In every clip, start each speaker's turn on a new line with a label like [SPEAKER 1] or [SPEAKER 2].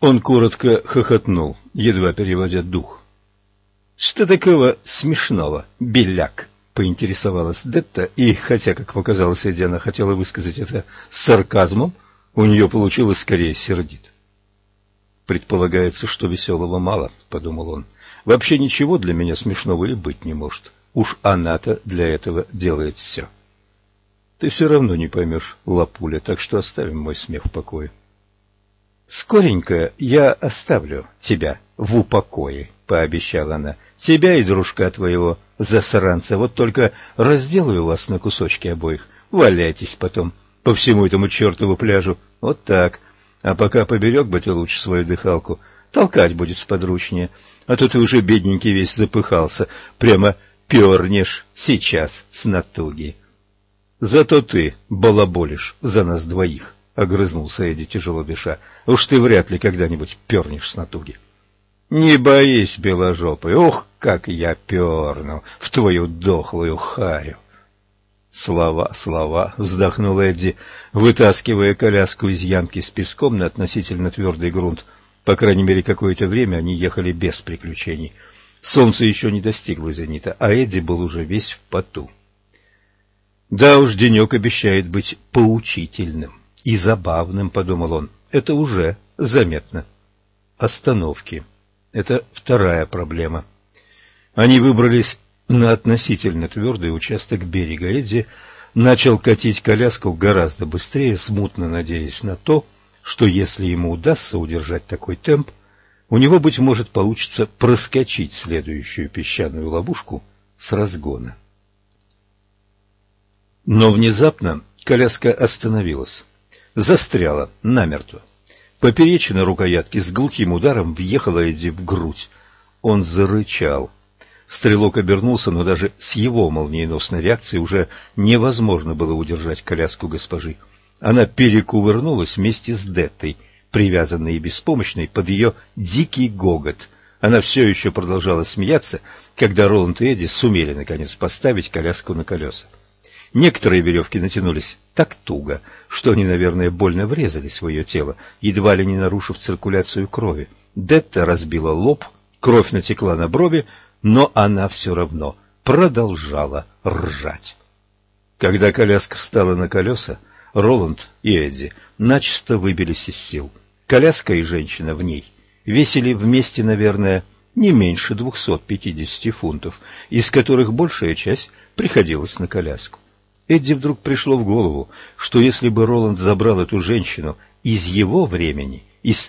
[SPEAKER 1] Он коротко хохотнул, едва переводя дух. «Что такого смешного, беляк?» — поинтересовалась Детта, и, хотя, как показалось, Эдди, она хотела высказать это с сарказмом, у нее получилось скорее сердито. «Предполагается, что веселого мало», — подумал он. «Вообще ничего для меня смешного и быть не может. Уж она-то для этого делает все». «Ты все равно не поймешь, лапуля, так что оставим мой смех в покое». «Скоренько я оставлю тебя в упокое», — пообещала она. «Тебя и дружка твоего, засранца, вот только разделаю вас на кусочки обоих. Валяйтесь потом по всему этому чертову пляжу. Вот так. А пока поберег бы ты лучше свою дыхалку. Толкать будет сподручнее. А то ты уже, бедненький, весь запыхался. Прямо пернешь сейчас с натуги». «Зато ты балаболишь за нас двоих», — огрызнулся Эдди, тяжело дыша. «Уж ты вряд ли когда-нибудь пернешь с натуги». «Не боись, беложопый, ох, как я перну в твою дохлую харю!» «Слова», — вздохнул Эдди, вытаскивая коляску из ямки с песком на относительно твердый грунт. По крайней мере, какое-то время они ехали без приключений. Солнце еще не достигло зенита, а Эдди был уже весь в поту. «Да уж, денек обещает быть поучительным и забавным», — подумал он. «Это уже заметно». Остановки. Это вторая проблема. Они выбрались на относительно твердый участок берега. Эдди начал катить коляску гораздо быстрее, смутно надеясь на то, что если ему удастся удержать такой темп, у него, быть может, получится проскочить следующую песчаную ловушку с разгона. Но внезапно коляска остановилась, застряла намертво. Поперечина рукоятки с глухим ударом въехала Эдди в грудь. Он зарычал. Стрелок обернулся, но даже с его молниеносной реакцией уже невозможно было удержать коляску госпожи. Она перекувырнулась вместе с Деттой, привязанной и беспомощной под ее дикий гогот. Она все еще продолжала смеяться, когда Роланд и Эдди сумели, наконец, поставить коляску на колеса. Некоторые веревки натянулись так туго, что они, наверное, больно врезались в ее тело, едва ли не нарушив циркуляцию крови. Детта разбила лоб, кровь натекла на брови, но она все равно продолжала ржать. Когда коляска встала на колеса, Роланд и Эдди начисто выбились из сил. Коляска и женщина в ней весили вместе, наверное, не меньше 250 фунтов, из которых большая часть приходилась на коляску. Эдди вдруг пришло в голову, что если бы Роланд забрал эту женщину из его времени, из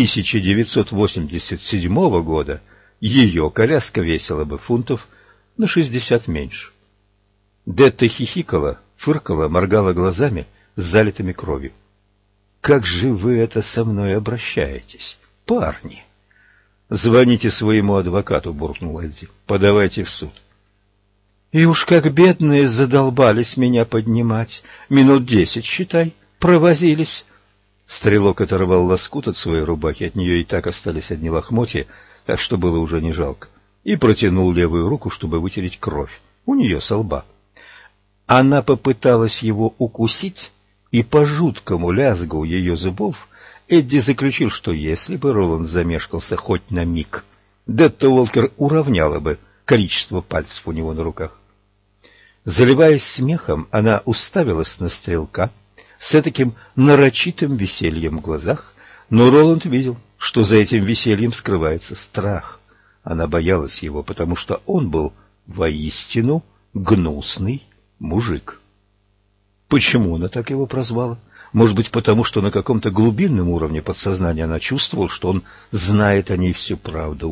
[SPEAKER 1] 1987 года, ее коляска весила бы фунтов на 60 меньше. Детта хихикала, фыркала, моргала глазами с залитыми кровью. «Как же вы это со мной обращаетесь, парни?» «Звоните своему адвокату», — буркнул Эдди. «Подавайте в суд». «И уж как бедные задолбались меня поднимать. Минут 10, считай, провозились». Стрелок оторвал лоскут от своей рубахи, от нее и так остались одни лохмотья, так что было уже не жалко, и протянул левую руку, чтобы вытереть кровь у нее со лба. Она попыталась его укусить, и по жуткому лязгу ее зубов Эдди заключил, что если бы Роланд замешкался хоть на миг, Детта Уолкер уравняла бы количество пальцев у него на руках. Заливаясь смехом, она уставилась на стрелка с таким нарочитым весельем в глазах, но Роланд видел, что за этим весельем скрывается страх. Она боялась его, потому что он был воистину гнусный мужик. Почему она так его прозвала? Может быть, потому что на каком-то глубинном уровне подсознания она чувствовала, что он знает о ней всю правду.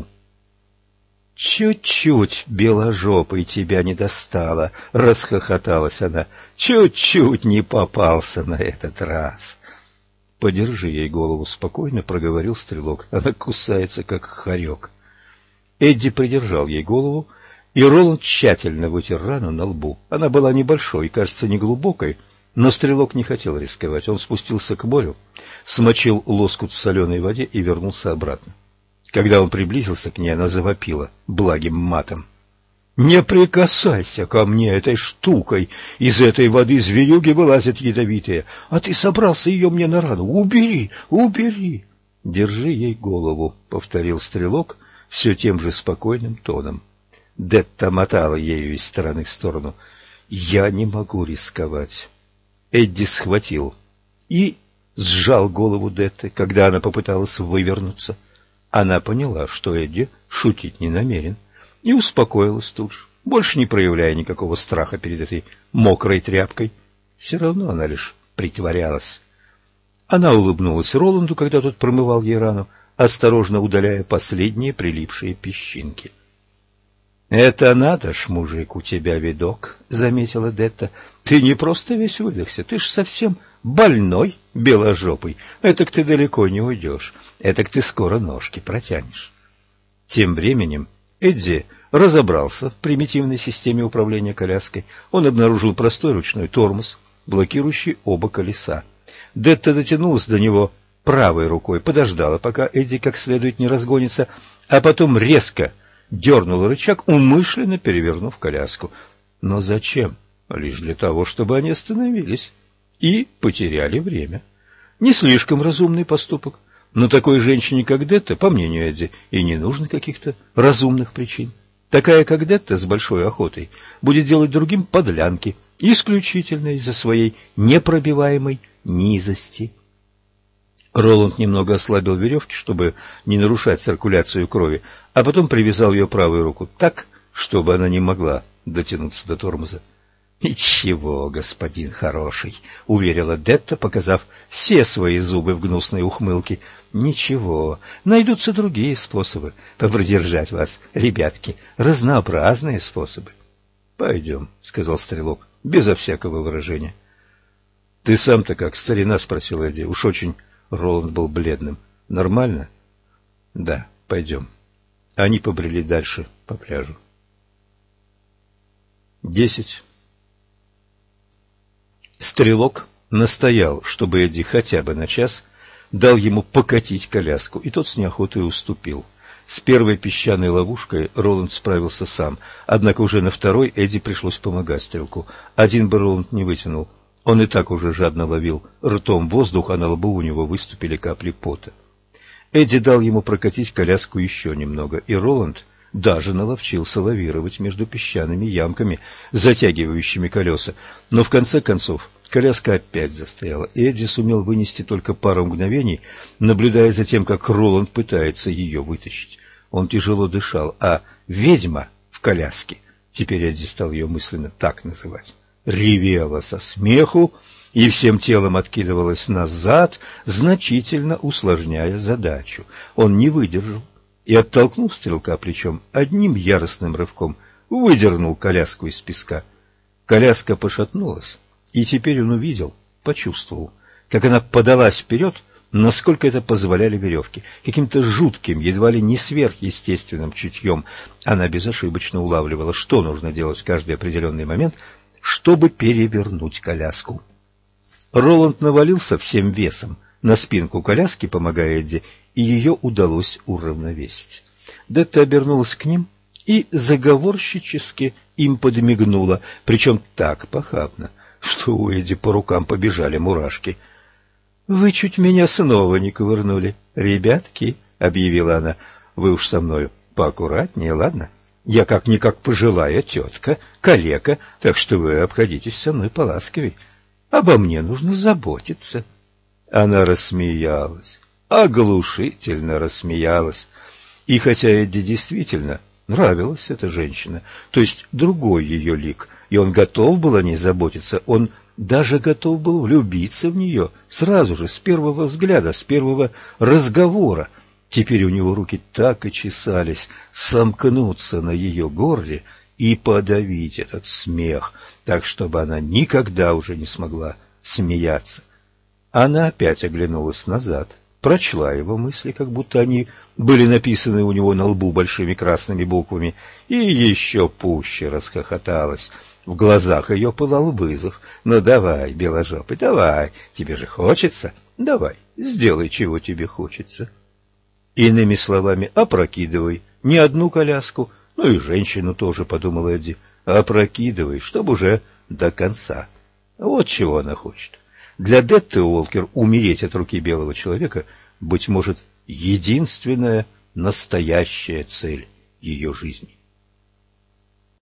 [SPEAKER 1] «Чуть-чуть, беложопой, тебя не достало», — расхохоталась она. «Чуть-чуть не попался на этот раз». «Подержи ей голову спокойно», — проговорил стрелок. «Она кусается, как хорек». Эдди придержал ей голову, и Роланд тщательно вытер рану на лбу. Она была небольшой и, кажется, неглубокой, но стрелок не хотел рисковать. Он спустился к морю, смочил лоскут в соленой воде и вернулся обратно. Когда он приблизился к ней, она завопила благим матом. «Не прикасайся ко мне этой штукой! Из этой воды зверюги вылазят ядовитые, а ты собрался ее мне на рану! Убери, убери!» «Держи ей голову», — повторил стрелок все тем же спокойным тоном. Детта мотала ею из стороны в сторону. «Я не могу рисковать». Эдди схватил и сжал голову Детты, когда она попыталась вывернуться. Она поняла, что Эдди шутить не намерен, и успокоилась тут же, больше не проявляя никакого страха перед этой мокрой тряпкой. Все равно она лишь притворялась. Она улыбнулась Роланду, когда тот промывал ей рану, осторожно удаляя последние прилипшие песчинки. «Это надо ж, мужик, у тебя видок», — заметила Детта. «Ты не просто весь выдохся, ты ж совсем больной, беложопый. Этак ты далеко не уйдешь, этак ты скоро ножки протянешь». Тем временем Эдди разобрался в примитивной системе управления коляской. Он обнаружил простой ручной тормоз, блокирующий оба колеса. Детта дотянулась до него правой рукой, подождала, пока Эдди как следует не разгонится, а потом резко дернула рычаг, умышленно перевернув коляску. Но зачем? Лишь для того, чтобы они остановились и потеряли время. Не слишком разумный поступок, но такой женщине, как Детта, по мнению Эдди, и не нужно каких-то разумных причин. Такая, как Детта, с большой охотой будет делать другим подлянки, исключительно из-за своей непробиваемой низости. Роланд немного ослабил веревки, чтобы не нарушать циркуляцию крови, а потом привязал ее правую руку так, чтобы она не могла дотянуться до тормоза. «Ничего, господин хороший», — уверила Детта, показав все свои зубы в гнусной ухмылке. «Ничего, найдутся другие способы продержать вас, ребятки, разнообразные способы». «Пойдем», — сказал стрелок, безо всякого выражения. «Ты сам-то как, старина?» — спросил Эдди. Уж очень Роланд был бледным. «Нормально?» «Да, пойдем». Они побрели дальше по пляжу. 10. Стрелок настоял, чтобы Эдди хотя бы на час дал ему покатить коляску, и тот с неохотой уступил. С первой песчаной ловушкой Роланд справился сам, однако уже на второй Эдди пришлось помогать стрелку. Один бы Роланд не вытянул. Он и так уже жадно ловил ртом воздух, а на лбу у него выступили капли пота. Эдди дал ему прокатить коляску еще немного, и Роланд даже наловчился лавировать между песчаными ямками, затягивающими колеса. Но в конце концов коляска опять застояла, и Эдди сумел вынести только пару мгновений, наблюдая за тем, как Роланд пытается ее вытащить. Он тяжело дышал, а ведьма в коляске, теперь Эдди стал ее мысленно так называть, ревела со смеху и всем телом откидывалась назад, значительно усложняя задачу. Он не выдержал и, оттолкнув стрелка плечом, одним яростным рывком выдернул коляску из песка. Коляска пошатнулась, и теперь он увидел, почувствовал, как она подалась вперед, насколько это позволяли веревки. Каким-то жутким, едва ли не сверхъестественным чутьем она безошибочно улавливала, что нужно делать в каждый определенный момент, чтобы перевернуть коляску. Роланд навалился всем весом на спинку коляски, помогая Эдди, и ее удалось уравновесить. Детта обернулась к ним и заговорщически им подмигнула, причем так похабно, что у Эдди по рукам побежали мурашки. «Вы чуть меня снова не ковырнули, ребятки», — объявила она. «Вы уж со мною поаккуратнее, ладно? Я как-никак пожилая тетка, калека, так что вы обходитесь со мной поласковей. Обо мне нужно заботиться». Она рассмеялась, оглушительно рассмеялась. И хотя Эдди действительно нравилась эта женщина, то есть другой ее лик, и он готов был о ней заботиться, он даже готов был влюбиться в нее сразу же, с первого взгляда, с первого разговора. Теперь у него руки так и чесались сомкнуться на ее горле и подавить этот смех, так, чтобы она никогда уже не смогла смеяться. Она опять оглянулась назад, прочла его мысли, как будто они были написаны у него на лбу большими красными буквами, и еще пуще расхохоталась. В глазах ее пылал вызов. «Ну давай, беложопый, давай, тебе же хочется, давай, сделай, чего тебе хочется». Иными словами, опрокидывай не одну коляску, ну и женщину тоже, подумал Эдди, опрокидывай, чтобы уже до конца. Вот чего она хочет. Для Детты Уолкер умереть от руки белого человека, быть может, единственная настоящая цель ее жизни.